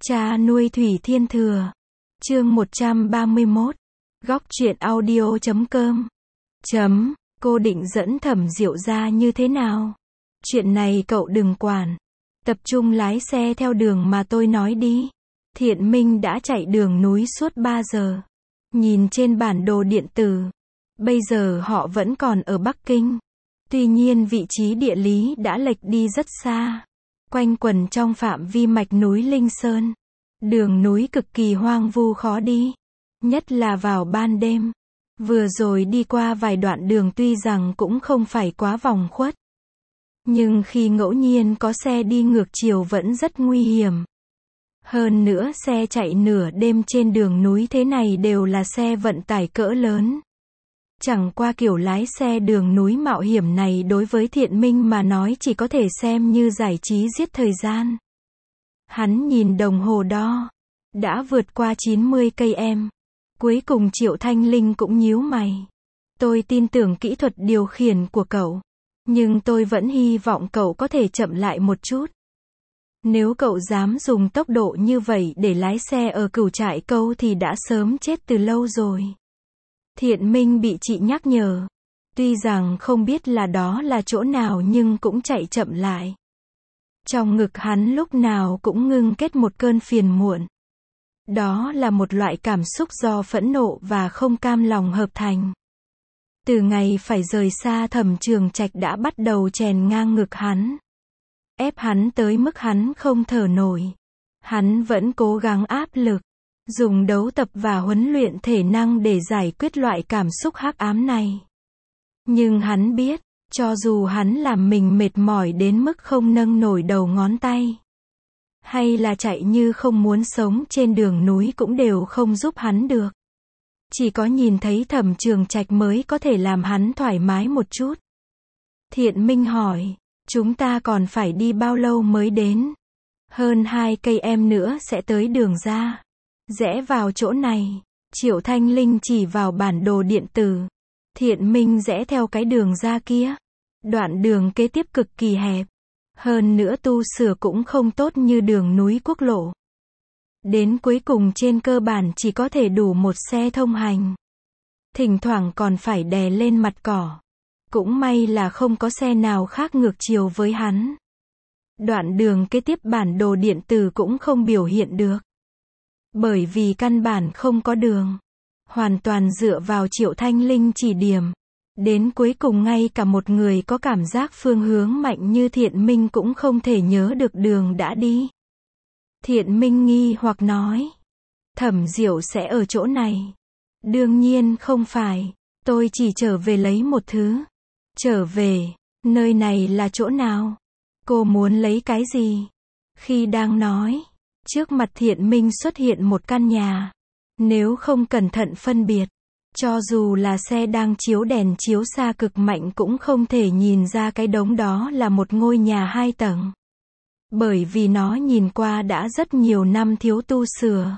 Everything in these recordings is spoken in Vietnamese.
Cha nuôi Thủy Thiên Thừa. Chương 131. Góc truyện audio.com. Cô định dẫn Thẩm Diệu ra như thế nào? Chuyện này cậu đừng quản. Tập trung lái xe theo đường mà tôi nói đi. Thiện Minh đã chạy đường núi suốt 3 giờ. Nhìn trên bản đồ điện tử. Bây giờ họ vẫn còn ở Bắc Kinh. Tuy nhiên vị trí địa lý đã lệch đi rất xa. Quanh quẩn trong phạm vi mạch núi Linh Sơn. Đường núi cực kỳ hoang vu khó đi. Nhất là vào ban đêm. Vừa rồi đi qua vài đoạn đường tuy rằng cũng không phải quá vòng khuất. Nhưng khi ngẫu nhiên có xe đi ngược chiều vẫn rất nguy hiểm. Hơn nữa xe chạy nửa đêm trên đường núi thế này đều là xe vận tải cỡ lớn. Chẳng qua kiểu lái xe đường núi mạo hiểm này đối với Thiện Minh mà nói chỉ có thể xem như giải trí giết thời gian. Hắn nhìn đồng hồ đo. Đã vượt qua 90 cây em. Cuối cùng Triệu Thanh Linh cũng nhíu mày. Tôi tin tưởng kỹ thuật điều khiển của cậu. Nhưng tôi vẫn hy vọng cậu có thể chậm lại một chút. Nếu cậu dám dùng tốc độ như vậy để lái xe ở Cửu Trại Câu thì đã sớm chết từ lâu rồi. Thiện Minh bị chị nhắc nhở. Tuy rằng không biết là đó là chỗ nào nhưng cũng chạy chậm lại. Trong ngực hắn lúc nào cũng ngưng kết một cơn phiền muộn. Đó là một loại cảm xúc do phẫn nộ và không cam lòng hợp thành. Từ ngày phải rời xa Thẩm Trường Trạch đã bắt đầu chèn ngang ngực hắn. Ép hắn tới mức hắn không thở nổi. Hắn vẫn cố gắng áp lực. Dùng đấu tập và huấn luyện thể năng để giải quyết loại cảm xúc hắc ám này. Nhưng hắn biết, cho dù hắn làm mình mệt mỏi đến mức không nâng nổi đầu ngón tay. Hay là chạy như không muốn sống trên đường núi cũng đều không giúp hắn được. Chỉ có nhìn thấy Thẩm Trường Trạch mới có thể làm hắn thoải mái một chút. Thiện Minh hỏi, chúng ta còn phải đi bao lâu mới đến? Hơn 2 cây em nữa sẽ tới đường ra. Rẽ vào chỗ này. Triệu Thanh Linh chỉ vào bản đồ điện tử. Thiện Minh rẽ theo cái đường ra kia. Đoạn đường kế tiếp cực kỳ hẹp. Hơn nữa tu sửa cũng không tốt như đường núi quốc lộ. Đến cuối cùng trên cơ bản chỉ có thể đủ một xe thông hành. Thỉnh thoảng còn phải đè lên mặt cỏ. Cũng may là không có xe nào khác ngược chiều với hắn. Đoạn đường kế tiếp bản đồ điện tử cũng không biểu hiện được. Bởi vì căn bản không có đường. Hoàn toàn dựa vào Triệu Thanh Linh chỉ điểm. Đến cuối cùng ngay cả một người có cảm giác phương hướng mạnh như Thiện Minh cũng không thể nhớ được đường đã đi. Thiện Minh nghi hoặc nói. Thẩm Diệu sẽ ở chỗ này. Đương nhiên không phải. Tôi chỉ trở về lấy một thứ. Trở về. Nơi này là chỗ nào? Cô muốn lấy cái gì? Khi đang nói. Trước mặt Thiện Minh xuất hiện một căn nhà. Nếu không cẩn thận phân biệt. Cho dù là xe đang chiếu đèn chiếu xa cực mạnh cũng không thể nhìn ra cái đống đó là một ngôi nhà 2 tầng. Bởi vì nó nhìn qua đã rất nhiều năm thiếu tu sửa.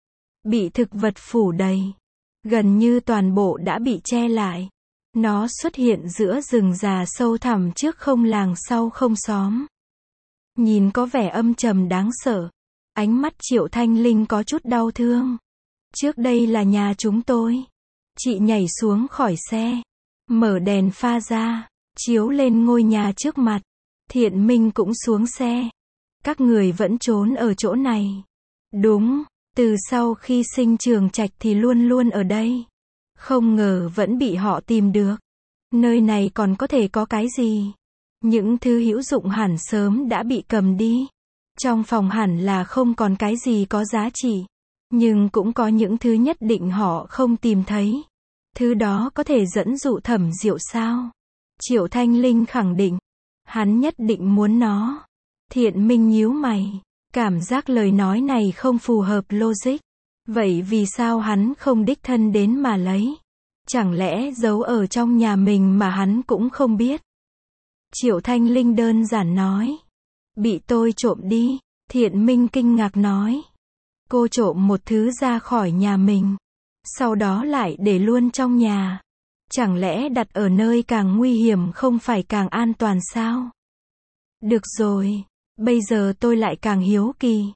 Bị thực vật phủ đầy. Gần như toàn bộ đã bị che lại. Nó xuất hiện giữa rừng già sâu thẳm trước không làng sau không xóm. Nhìn có vẻ âm trầm đáng sợ. Ánh mắt Triệu Thanh Linh có chút đau thương. Trước đây là nhà chúng tôi. Chị nhảy xuống khỏi xe. Mở đèn pha ra. Chiếu lên ngôi nhà trước mặt. Thiện Minh cũng xuống xe. Các người vẫn trốn ở chỗ này. Đúng. Từ sau khi sinh Trường Trạch thì luôn luôn ở đây. Không ngờ vẫn bị họ tìm được. Nơi này còn có thể có cái gì? Những thứ hữu dụng hẳn sớm đã bị cầm đi. Trong phòng hẳn là không còn cái gì có giá trị. Nhưng cũng có những thứ nhất định họ không tìm thấy. Thứ đó có thể dẫn dụ Thẩm Diệu sao? Triệu Thanh Linh khẳng định. Hắn nhất định muốn nó. Thiện Minh nhíu mày. Cảm giác lời nói này không phù hợp logic. Vậy vì sao hắn không đích thân đến mà lấy? Chẳng lẽ giấu ở trong nhà mình mà hắn cũng không biết? Triệu Thanh Linh đơn giản nói. Bị tôi trộm đi. Thiện Minh kinh ngạc nói. Cô trộm một thứ ra khỏi nhà mình. Sau đó lại để luôn trong nhà. Chẳng lẽ đặt ở nơi càng nguy hiểm không phải càng an toàn sao? Được rồi. Bây giờ tôi lại càng hiếu kỳ.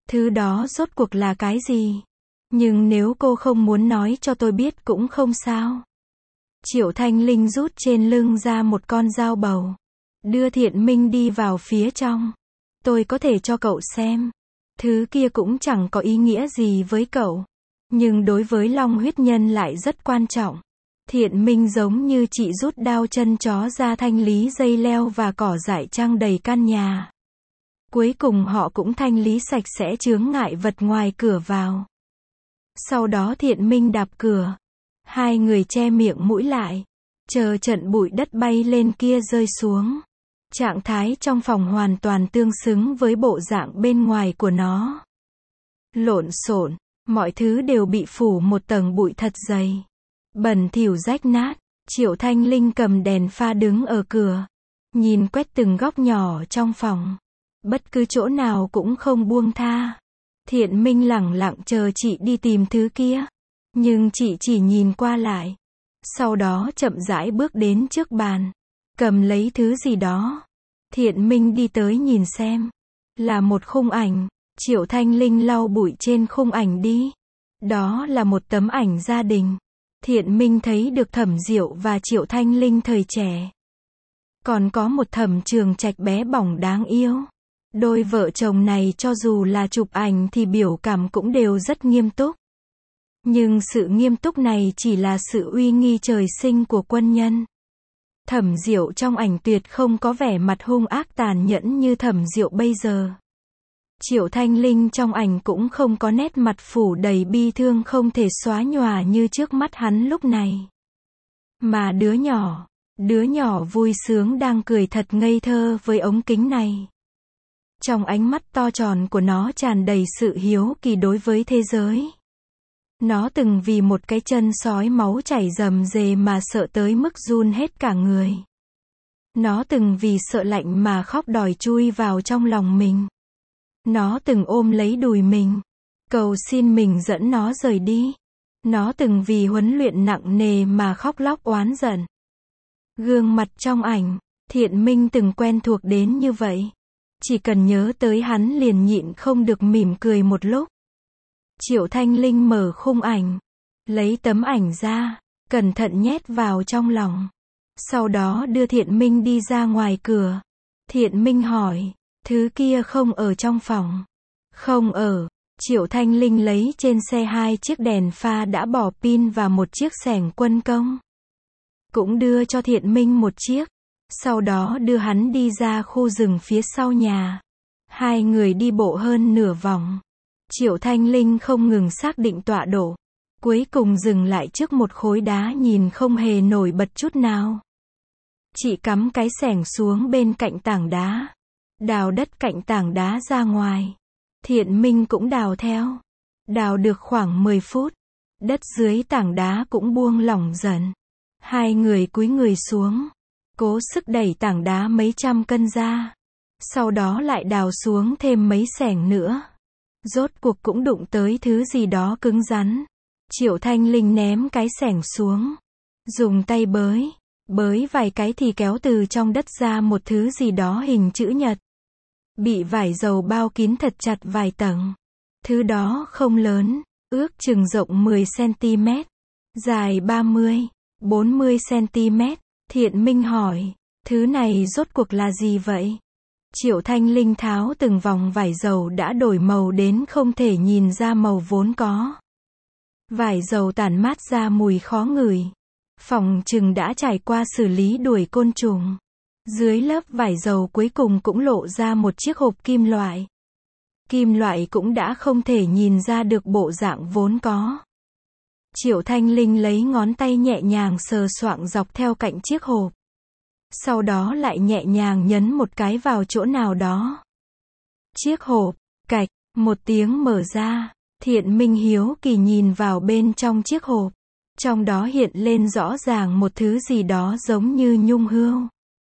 Thứ đó rốt cuộc là cái gì? Nhưng nếu cô không muốn nói cho tôi biết cũng không sao. Triệu Thanh Linh rút trên lưng ra một con dao bầu. Đưa Thiện Minh đi vào phía trong. Tôi có thể cho cậu xem. Thứ kia cũng chẳng có ý nghĩa gì với cậu. Nhưng đối với Long huyết nhân lại rất quan trọng. Thiện Minh giống như chị rút đao chân chó ra thanh lý dây leo và cỏ dại trăng đầy căn nhà. Cuối cùng họ cũng thanh lý sạch sẽ chướng ngại vật ngoài cửa vào. Sau đó Thiện Minh đạp cửa. Hai người che miệng mũi lại. Chờ trận bụi đất bay lên kia rơi xuống. Trạng thái trong phòng hoàn toàn tương xứng với bộ dạng bên ngoài của nó. Lộn xộn, mọi thứ đều bị phủ một tầng bụi thật dày. Bẩn thỉu rách nát. Triệu Thanh Linh cầm đèn pha đứng ở cửa. Nhìn quét từng góc nhỏ trong phòng. Bất cứ chỗ nào cũng không buông tha. Thiện Minh lẳng lặng chờ chị đi tìm thứ kia. Nhưng chị chỉ nhìn qua lại. Sau đó chậm rãi bước đến trước bàn. Cầm lấy thứ gì đó. Thiện Minh đi tới nhìn xem. Là một khung ảnh. Triệu Thanh Linh lau bụi trên khung ảnh đi. Đó là một tấm ảnh gia đình. Thiện Minh thấy được Thẩm Diệu và Triệu Thanh Linh thời trẻ. Còn có một Thẩm Trường Trạch bé bỏng đáng yêu. Đôi vợ chồng này cho dù là chụp ảnh thì biểu cảm cũng đều rất nghiêm túc. Nhưng sự nghiêm túc này chỉ là sự uy nghi trời sinh của quân nhân. Thẩm Diệu trong ảnh tuyệt không có vẻ mặt hung ác tàn nhẫn như Thẩm Diệu bây giờ. Triệu Thanh Linh trong ảnh cũng không có nét mặt phủ đầy bi thương không thể xóa nhòa như trước mắt hắn lúc này. Mà đứa nhỏ vui sướng đang cười thật ngây thơ với ống kính này. Trong ánh mắt to tròn của nó tràn đầy sự hiếu kỳ đối với thế giới. Nó từng vì một cái chân sói máu chảy rầm rề mà sợ tới mức run hết cả người. Nó từng vì sợ lạnh mà khóc đòi chui vào trong lòng mình. Nó từng ôm lấy đùi mình, cầu xin mình dẫn nó rời đi. Nó từng vì huấn luyện nặng nề mà khóc lóc oán giận. Gương mặt trong ảnh, Thiện Minh từng quen thuộc đến như vậy. Chỉ cần nhớ tới hắn liền nhịn không được mỉm cười một lúc. Triệu Thanh Linh mở khung ảnh, lấy tấm ảnh ra, cẩn thận nhét vào trong lòng. Sau đó đưa Thiện Minh đi ra ngoài cửa. Thiện Minh hỏi, thứ kia không ở trong phòng. Không ở. Triệu Thanh Linh lấy trên xe 2 chiếc đèn pha đã bỏ pin và một chiếc xẻng quân công. Cũng đưa cho Thiện Minh một chiếc. Sau đó đưa hắn đi ra khu rừng phía sau nhà. Hai người đi bộ hơn nửa vòng. Triệu Thanh Linh không ngừng xác định tọa độ. Cuối cùng dừng lại trước một khối đá nhìn không hề nổi bật chút nào. Chị cắm cái xẻng xuống bên cạnh tảng đá. Đào đất cạnh tảng đá ra ngoài. Thiện Minh cũng đào theo. Đào được khoảng 10 phút. Đất dưới tảng đá cũng buông lỏng dần. Hai người cúi người xuống. Cố sức đẩy tảng đá mấy trăm cân ra. Sau đó lại đào xuống thêm mấy xẻng nữa. Rốt cuộc cũng đụng tới thứ gì đó cứng rắn. Triệu Thanh Linh ném cái xẻng xuống. Dùng tay bới vài cái thì kéo từ trong đất ra một thứ gì đó hình chữ nhật. Bị vải dầu bao kín thật chặt vài tầng. Thứ đó không lớn, ước chừng rộng 10 cm, dài 30-40 cm. Thiện Minh hỏi, thứ này rốt cuộc là gì vậy? Triệu Thanh Linh tháo từng vòng vải dầu đã đổi màu đến không thể nhìn ra màu vốn có. Vải dầu tản mát ra mùi khó ngửi. Phòng chừng đã trải qua xử lý đuổi côn trùng. Dưới lớp vải dầu cuối cùng cũng lộ ra một chiếc hộp kim loại. Kim loại cũng đã không thể nhìn ra được bộ dạng vốn có. Triệu Thanh Linh lấy ngón tay nhẹ nhàng sờ soạng dọc theo cạnh chiếc hộp. Sau đó lại nhẹ nhàng nhấn một cái vào chỗ nào đó. Chiếc hộp, cạch, một tiếng mở ra. Thiện Minh hiếu kỳ nhìn vào bên trong chiếc hộp. Trong đó hiện lên rõ ràng một thứ gì đó giống như nhung hươu.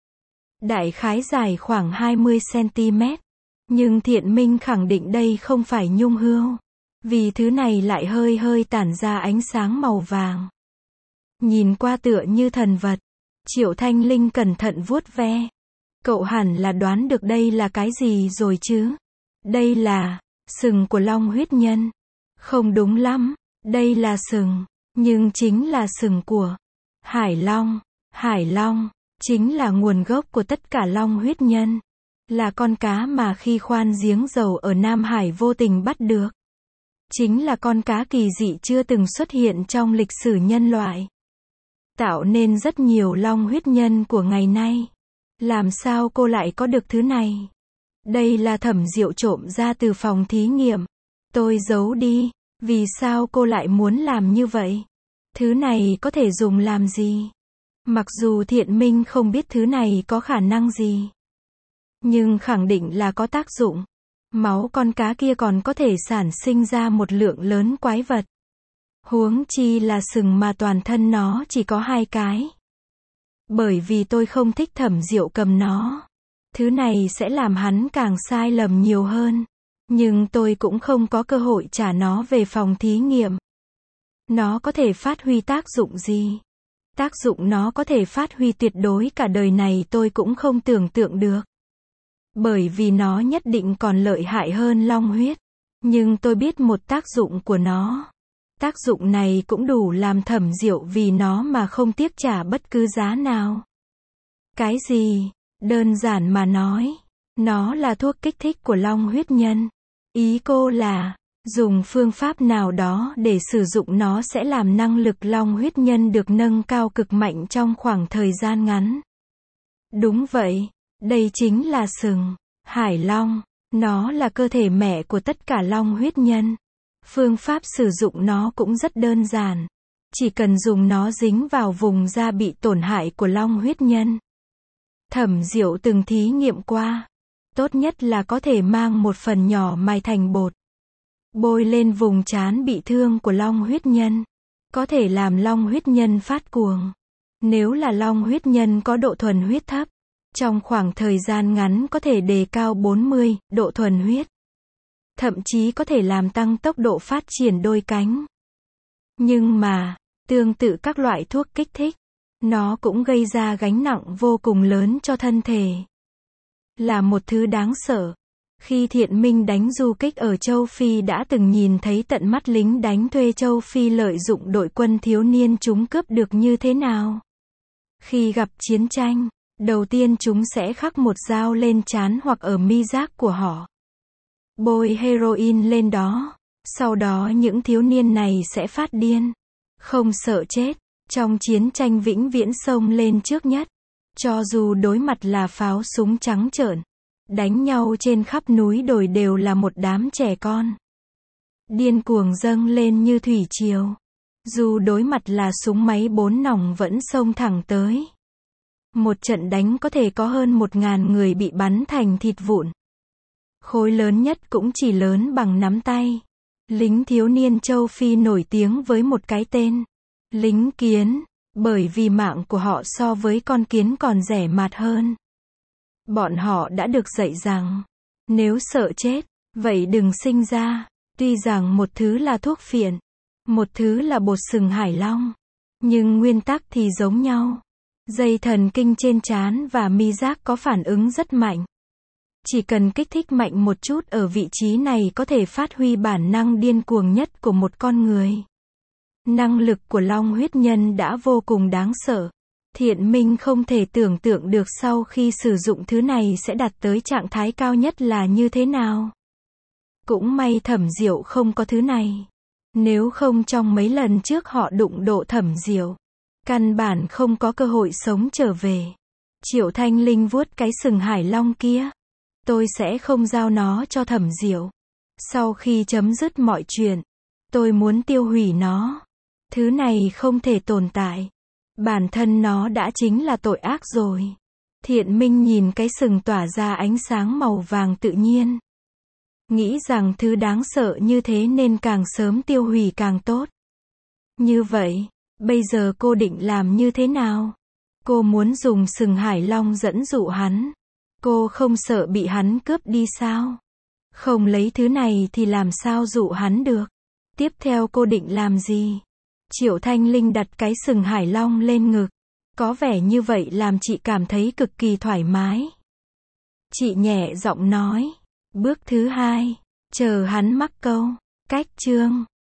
Đại khái dài khoảng 20 cm. Nhưng Thiện Minh khẳng định đây không phải nhung hươu. Vì thứ này lại hơi tản ra ánh sáng màu vàng. Nhìn qua tựa như thần vật. Triệu Thanh Linh cẩn thận vuốt ve. Cậu hẳn là đoán được đây là cái gì rồi chứ? Đây là Sừng của long huyết nhân. Không đúng lắm, đây là sừng, nhưng chính là sừng của hải long. Hải long chính là nguồn gốc của tất cả long huyết nhân, là con cá mà khi khoan giếng dầu ở Nam Hải vô tình bắt được. Chính là con cá kỳ dị chưa từng xuất hiện trong lịch sử nhân loại, tạo nên rất nhiều long huyết nhân của ngày nay. Làm sao cô lại có được thứ này? Đây là Thẩm Diệu trộm ra từ phòng thí nghiệm. Tôi giấu đi. Vì sao cô lại muốn làm như vậy? Thứ này có thể dùng làm gì? Mặc dù Thiện Minh không biết thứ này có khả năng gì, nhưng khẳng định là có tác dụng. Máu con cá kia còn có thể sản sinh ra một lượng lớn quái vật. Huống chi là sừng mà toàn thân nó chỉ có 2 cái. Bởi vì tôi không thích Thẩm Diệu cầm nó. Thứ này sẽ làm hắn càng sai lầm nhiều hơn. Nhưng tôi cũng không có cơ hội trả nó về phòng thí nghiệm. Nó có thể phát huy tác dụng gì? Tác dụng nó có thể phát huy tuyệt đối cả đời này tôi cũng không tưởng tượng được. Bởi vì nó nhất định còn lợi hại hơn long huyết. Nhưng tôi biết một tác dụng của nó. Tác dụng này cũng đủ làm Thẩm Diệu vì nó mà không tiếc trả bất cứ giá nào. Cái gì? Đơn giản mà nói, nó là thuốc kích thích của long huyết nhân. Ý cô là, dùng phương pháp nào đó để sử dụng nó sẽ làm năng lực long huyết nhân được nâng cao cực mạnh trong khoảng thời gian ngắn. Đúng vậy, đây chính là sừng hải long. Nó là cơ thể mẹ của tất cả long huyết nhân. Phương pháp sử dụng nó cũng rất đơn giản. Chỉ cần dùng nó dính vào vùng da bị tổn hại của long huyết nhân. Thẩm Diệu từng thí nghiệm qua. Tốt nhất là có thể mang một phần nhỏ mài thành bột, bôi lên vùng trán bị thương của long huyết nhân. Có thể làm long huyết nhân phát cuồng. Nếu là long huyết nhân có độ thuần huyết thấp, trong khoảng thời gian ngắn có thể đề cao 40 độ thuần huyết. Thậm chí có thể làm tăng tốc độ phát triển đôi cánh. Nhưng mà, tương tự các loại thuốc kích thích, nó cũng gây ra gánh nặng vô cùng lớn cho thân thể. Là một thứ đáng sợ. Khi Thiện Minh đánh du kích ở châu Phi đã từng nhìn thấy tận mắt lính đánh thuê châu Phi lợi dụng đội quân thiếu niên chúng cướp được như thế nào. Khi gặp chiến tranh, đầu tiên chúng sẽ khắc một dao lên trán hoặc ở mi giác của họ. Bôi heroin lên đó. Sau đó những thiếu niên này sẽ phát điên. Không sợ chết. Trong chiến tranh vĩnh viễn xông lên trước nhất. Cho dù đối mặt là pháo súng trắng trợn. Đánh nhau trên khắp núi đồi đều là một đám trẻ con. Điên cuồng dâng lên như thủy triều. Dù đối mặt là súng máy 4 nòng vẫn xông thẳng tới. Một trận đánh có thể có hơn 1.000 người bị bắn thành thịt vụn. Khối lớn nhất cũng chỉ lớn bằng nắm tay. Lính thiếu niên châu Phi nổi tiếng với một cái tên. Lính kiến. Bởi vì mạng của họ so với con kiến còn rẻ mạt hơn. Bọn họ đã được dạy rằng, nếu sợ chết, vậy đừng sinh ra. Tuy rằng một thứ là thuốc phiện, một thứ là bột sừng hải long, nhưng nguyên tắc thì giống nhau. Dây thần kinh trên trán và mi giác có phản ứng rất mạnh. Chỉ cần kích thích mạnh một chút ở vị trí này có thể phát huy bản năng điên cuồng nhất của một con người. Năng lực của long huyết nhân đã vô cùng đáng sợ. Thiện Minh không thể tưởng tượng được sau khi sử dụng thứ này sẽ đạt tới trạng thái cao nhất là như thế nào. Cũng may Thẩm Diệu không có thứ này. Nếu không trong mấy lần trước họ đụng độ Thẩm Diệu, căn bản không có cơ hội sống trở về. Triệu Thanh Linh vuốt cái sừng hải long kia. Tôi sẽ không giao nó cho Thẩm Diệu. Sau khi chấm dứt mọi chuyện, tôi muốn tiêu hủy nó. Thứ này không thể tồn tại. Bản thân nó đã chính là tội ác rồi. Thiện Minh nhìn cái sừng tỏa ra ánh sáng màu vàng tự nhiên. Nghĩ rằng thứ đáng sợ như thế nên càng sớm tiêu hủy càng tốt. Như vậy, bây giờ cô định làm như thế nào? Cô muốn dùng sừng hải long dẫn dụ hắn. Cô không sợ bị hắn cướp đi sao? Không lấy thứ này thì làm sao dụ hắn được? Tiếp theo cô định làm gì? Triệu Thanh Linh đặt cái sừng hải long lên ngực. Có vẻ như vậy làm chị cảm thấy cực kỳ thoải mái. Chị nhẹ giọng nói. Bước thứ 2. Chờ hắn mắc câu. Cách chương